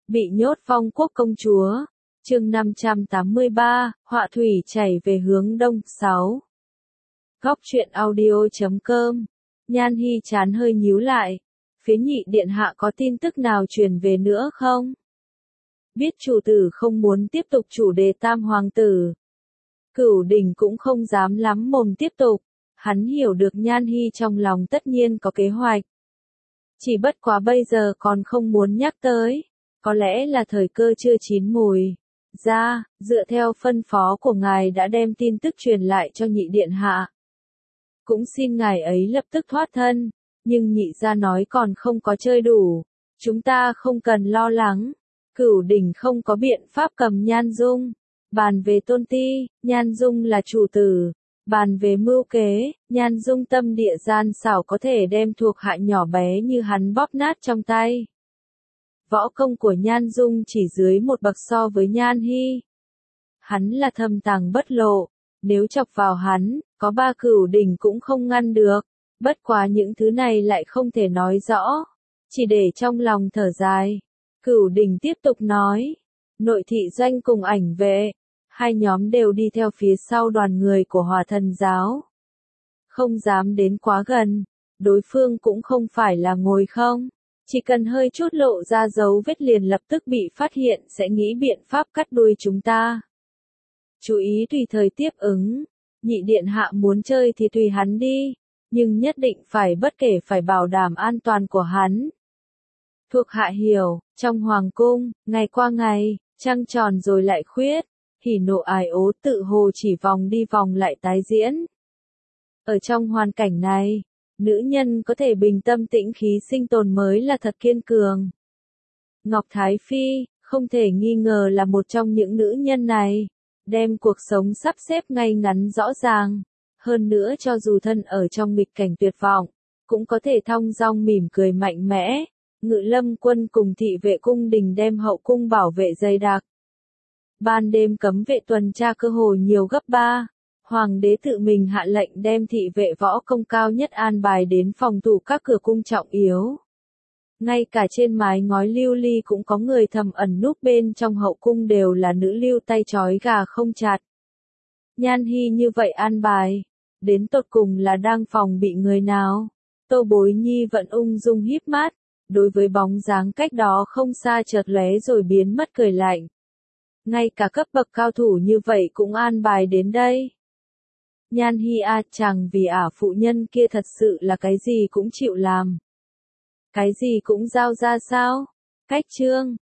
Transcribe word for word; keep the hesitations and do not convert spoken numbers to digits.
Bị nhốt Phong Quốc công chúa. Chương năm trăm tám mươi ba, họa thủy chảy về hướng đông. sáu. Góc truyện audio chấm com. Nhan Hi chán hơi nhíu lại. Phía nhị điện hạ có tin tức nào truyền về nữa không? Biết chủ tử không muốn tiếp tục chủ đề tam hoàng tử. Cửu Đình cũng không dám lắm mồm tiếp tục. Hắn hiểu được Nhan Hi trong lòng tất nhiên có kế hoạch. Chỉ bất quá bây giờ còn không muốn nhắc tới. Có lẽ là thời cơ chưa chín mùi. Ra, dựa theo phân phó của ngài đã đem tin tức truyền lại cho nhị điện hạ. Cũng xin ngài ấy lập tức thoát thân, nhưng nhị gia nói còn không có chơi đủ. Chúng ta không cần lo lắng. Cửu Đình không có biện pháp cầm Nhan Dung. Bàn về tôn ti, Nhan Dung là chủ tử. Bàn về mưu kế, Nhan Dung tâm địa gian xảo có thể đem thuộc hạ nhỏ bé như hắn bóp nát trong tay. Võ công của Nhan Dung chỉ dưới một bậc so với Nhan Hi. Hắn là thâm tàng bất lộ, nếu chọc vào hắn, có ba Cửu Đình cũng không ngăn được. Bất quá những thứ này lại không thể nói rõ, chỉ để trong lòng thở dài. Cửu Đình tiếp tục nói, nội thị doanh cùng ảnh vệ, hai nhóm đều đi theo phía sau đoàn người của Hỏa Thần giáo. Không dám đến quá gần, đối phương cũng không phải là ngồi không. Chỉ cần hơi chút lộ ra dấu vết liền lập tức bị phát hiện sẽ nghĩ biện pháp cắt đuôi chúng ta. Chú ý tùy thời tiếp ứng, nhị điện hạ muốn chơi thì tùy hắn đi, nhưng nhất định phải bất kể phải bảo đảm an toàn của hắn. Thuộc hạ hiểu, trong hoàng cung, ngày qua ngày, trăng tròn rồi lại khuyết, hỉ nộ ái ố tự hồ chỉ vòng đi vòng lại tái diễn. Ở trong hoàn cảnh này, nữ nhân có thể bình tâm tĩnh khí sinh tồn mới là thật kiên cường. Ngọc Thái Phi, không thể nghi ngờ là một trong những nữ nhân này, đem cuộc sống sắp xếp ngay ngắn rõ ràng. Hơn nữa cho dù thân ở trong nghịch cảnh tuyệt vọng, cũng có thể thong dong mỉm cười mạnh mẽ. Ngự lâm quân cùng thị vệ cung đình đem hậu cung bảo vệ dày đặc. Ban đêm cấm vệ tuần tra cơ hồ nhiều gấp ba. Hoàng đế tự mình hạ lệnh đem thị vệ võ công cao nhất an bài đến phòng thủ các cửa cung trọng yếu. Ngay cả trên mái ngói lưu ly cũng có người thầm ẩn núp bên trong hậu cung đều là nữ lưu tay trói gà không chặt. Nhan Hi như vậy an bài, đến tột cùng là đang phòng bị người nào? Tô Bối Nhi vẫn ung dung híp mắt, đối với bóng dáng cách đó không xa chợt lóe rồi biến mất cười lạnh. Ngay cả cấp bậc cao thủ như vậy cũng an bài đến đây. Nhan Hi a chàng vì ả phụ nhân kia thật sự là cái gì cũng chịu làm. Cái gì cũng giao ra sao? Cách chương,